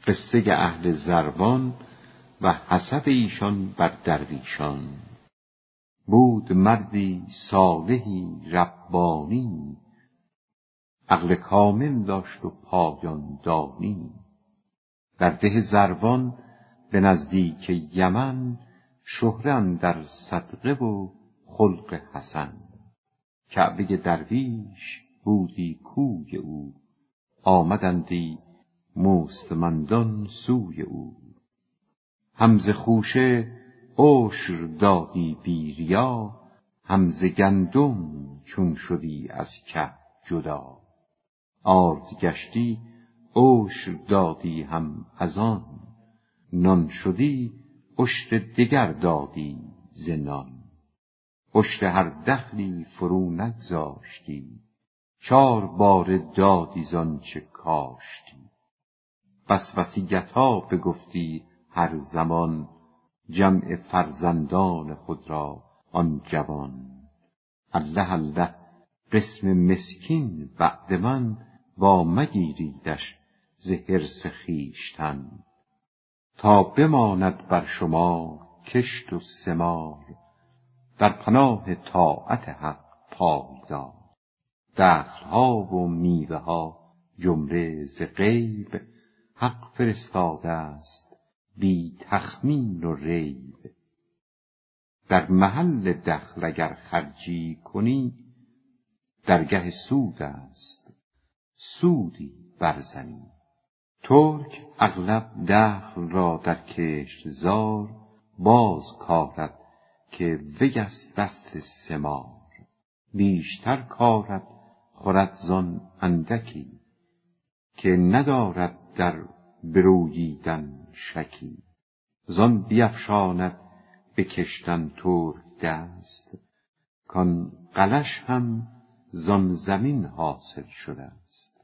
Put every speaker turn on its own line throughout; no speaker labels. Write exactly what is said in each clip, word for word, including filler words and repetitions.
قصه اهل زروان و حسد ایشان بر درویشان. بود مردی صالحی ربانی، عقل کامل داشت و پایان دانی. در ده زروان به نزدیک یمن، شهره اندر صدقه و خلق حسن. کعبه درویش بودی کوی او، آمدندی مستمندان سوی او. هم ز خوشه عشر دادی بی ریا، هم ز گندم چون شدی از که جدا. آرد گشتی عشر دادی هم از آن، نان شدی اشتر دگر دادی ز نان. اشتر هر دخلی فرو نگذاشتی، چار باره دادی زآنچه کاشتی. بس وصیتها بگفتی هر زمان، جمع فرزندان خود را آن جوان. الله الله قسم مسکین بعد من، وا مگیریدش ز حرص خویشتن. تا بماند بر شما کشت و ثمار، در پناه طاعت حق پایدار. دخلها و میوه ها جمله ز غیب، حق فرستاده است بی تخمین و ریب. در محل دخل اگر خرجی کنی، درگه سود است سودی برزنی. ترک اغلب دخل را در کشتزار، باز کارد که وی است دست ثمار. بیشتر کارد خورد زان اندکی، که ندارد در بروییدن شکی. زان بیفشاند به کشتن ترک دست، کان غلش هم زان زمین حاصل شده است.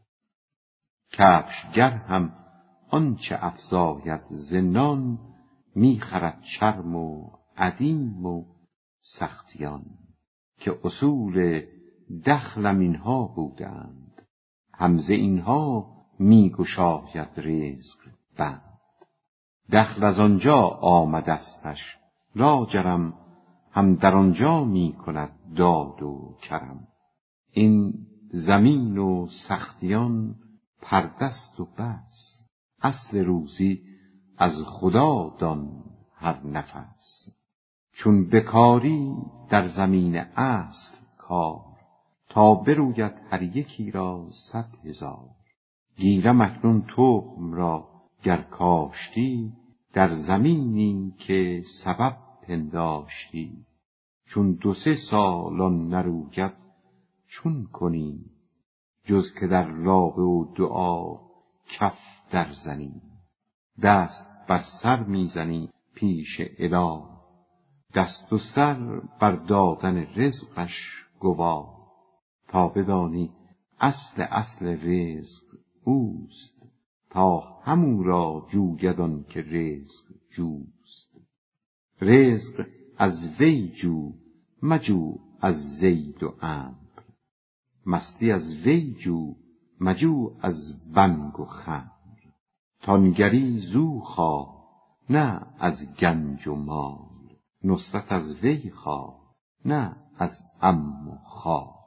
کفشگر هم آنچه افزاید ز نان، می خرد چرم و ادیم و سختیان. که اصول دخلم اینها بودند، هم ز اینها می گشاید رزق بند. دخل از آنجا آمدستش لاجرم، هم در آنجا می کند داد و کرم. این زمین و سختیان پردست و بس، اصل روزی از خدا دان هر نفس. چون بکاری در زمین اصل کار، تا بروید هر یکی را صد هزار. گیرم اکنون تخم را گر کاشتی، در زمینی که سبب پنداشتی. چون دو سه سال آن نروید چون کنی، جز که در لابه و دعا کف در زنی. دست بر سر می زنی پیش اله، دست و سر بر دادن رزقش گواه. تا بدانی اصل اصل رزق اوست، تا همو را جوید آن که رزق جوست. رزق از وی جو مجو از زید و عمرو، مستی از وی جو مجو از بنگ و خمر. تانگری زو خواه نه از گنج و مال، نصرت از وی خواه نه از عم و خال.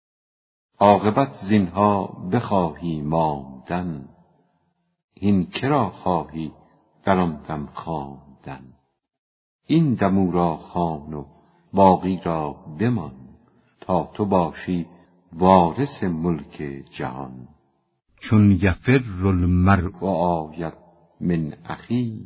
عاقبت زینها بخواهی ماندن، هین کرا خواهی در آن دم خواندن. این دم او را خوان و باقی را بمان، تا تو باشی وارث ملک جهان. چون یفر المرء آید من اخیه،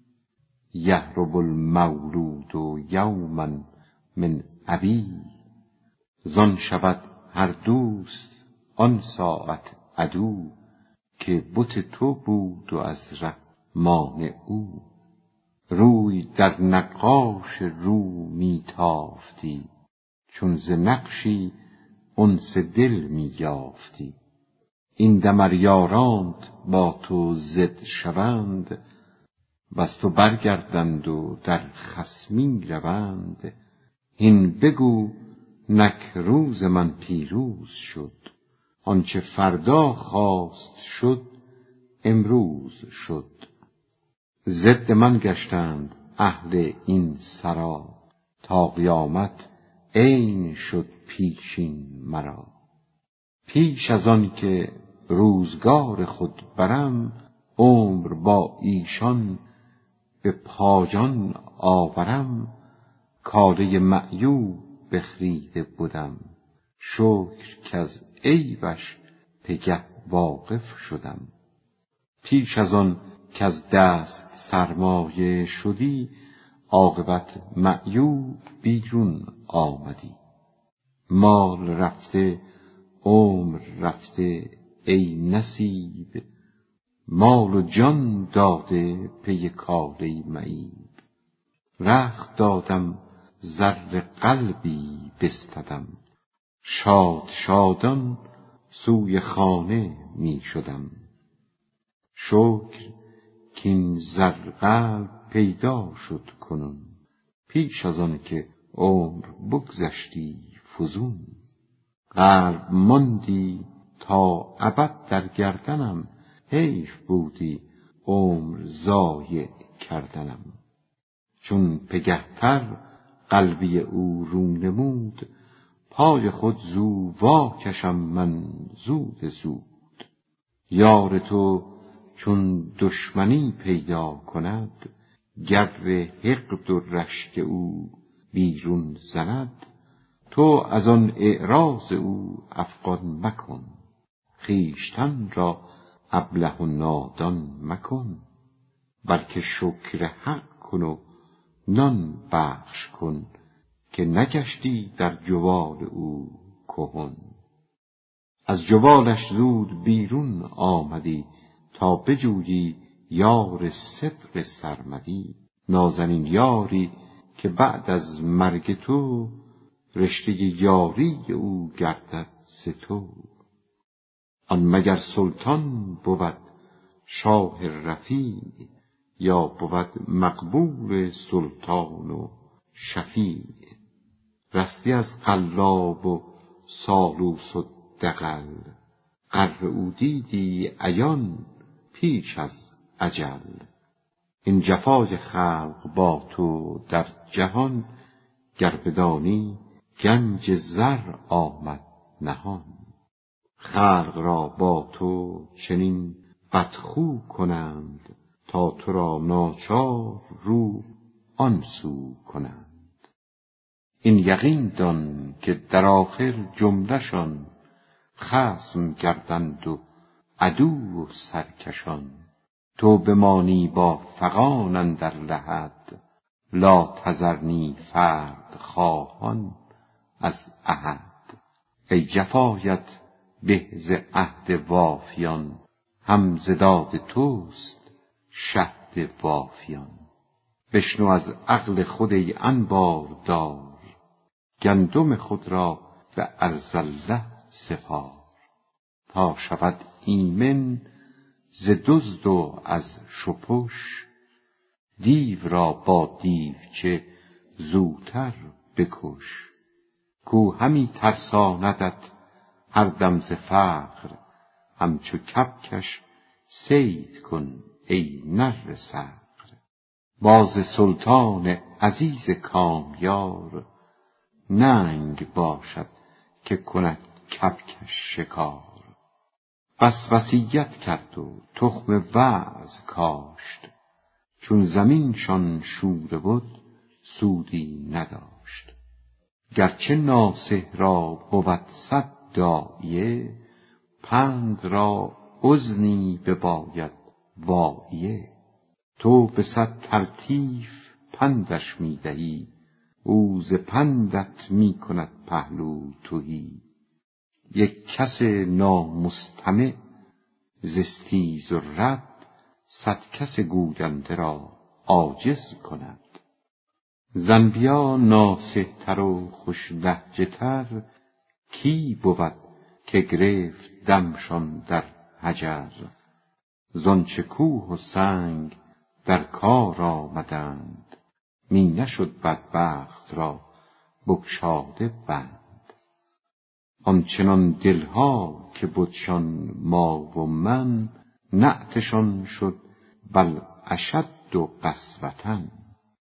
یهرب المولود یوما من ابیه. زان شود هر دوست آن ساعت عدو، که بت تو بود و از ره مانع او. روی در نقاش رو می تافتی، چون ز نقشی انس دل می یافتی. این دم ار یارانت با تو ضد شوند، وز تو برگردند و در خصمی روند. هین بگو نک روز من پیروز شد، آنچه فردا خواست شد امروز شد. ضد من گشتند اهل این سرا، تا قیامت عین شد پیشین مرا. پیش از آن که روزگار خود برم، عمر با ایشان به پایان آورم. کاله معیوب بخریده بدم، شکر کز عیبش پگه واقف شدم. پیش از آن کز دست سرمایه شدی، عاقبت معیوب بیرون آمدی. مال رفته عمر رفته ای نصیب، مال و جان داده پی کاله معیب. رخت دادم زر قلبی بستدم، شاد شادان سوی خانه می شدم. شکر کین زر قلب پیدا شد کنون، پیش از آن که عمر بگذشتی فزون. قلب ماندی تا ابد در گردنم، حیف بودی عمر ضایع کردنم. چون پگهتر قلبی او رو نمود، پای خود زو وا کشم من زود زود. یار تو چون دشمنی پیدا کند، گر حقد و رشک او بیرون زند. تو از آن اعراض او افغان مکن، خویشتن را ابله و نادان مکن. بلکه شکر حق کن و نان بخش کن، که نگشتی در جوال او کهن. از جوالش زود بیرون آمدی، تا بجویی یار صدق سرمدی. نازنین یاری که بعد از مرگ تو، رشته یاری او گردد ز تو. آن مگر سلطان بود شاه رفیع، یا بود مقبول سلطان و شفیع. رستی از قلاب و سالوس و دغل، غر او دیدی عیان پیش از اجل. این جفای خلق با تو در جهان، گر بدانی گنج زر آمد نهان. خلق را با تو چنین بدخو کنند، تا تو را ناچار رو آن سو کنند. این یقین دان که در آخر جمله‌شان، خصم گردند و عدو و سرکشان. تو بمانی با فغان اندر لحد، لا تذرنی فرد خواهان از احد. ای جفایت به ز عهد وافیان، هم ز داد توست شهد وافیان. بشنو از عقل خود ای انبار دار، گندم خود را به ارذله سپار. تا شود ایمن ز دزد و از شپش، دیو را با دیوچه زوتر بکش. کو همی ترساندت هر دم ز فقر، همچو کبکش صید کن ای نره صقر. باز سلطان عزیز کامیار، ننگ باشد که کند کبکش شکار. بس وصیت کرد و تخم وعظ کاشت، چون زمینشان شوره بد سودی نداشت. گرچه ناصح را بود صد داعیه، پند را اذنی بباید واعیه. تو به صد تلطیف پندش می دهی، او ز پندت می کند پهلو تهی. یک کس نامستمع ز استیز و رد، صد کس گوینده را عاجز کند. ز انبیا ناصح تر و خوش لهجه تر، کی بود که گرفت دمشان در حجر. زانچه کوه و سنگ در کار آمدند، می نشد بدبخت را بگشاده بند. آنچنان دلها که بدشان ما و من، نعتشان شد بل اشد و قسوةً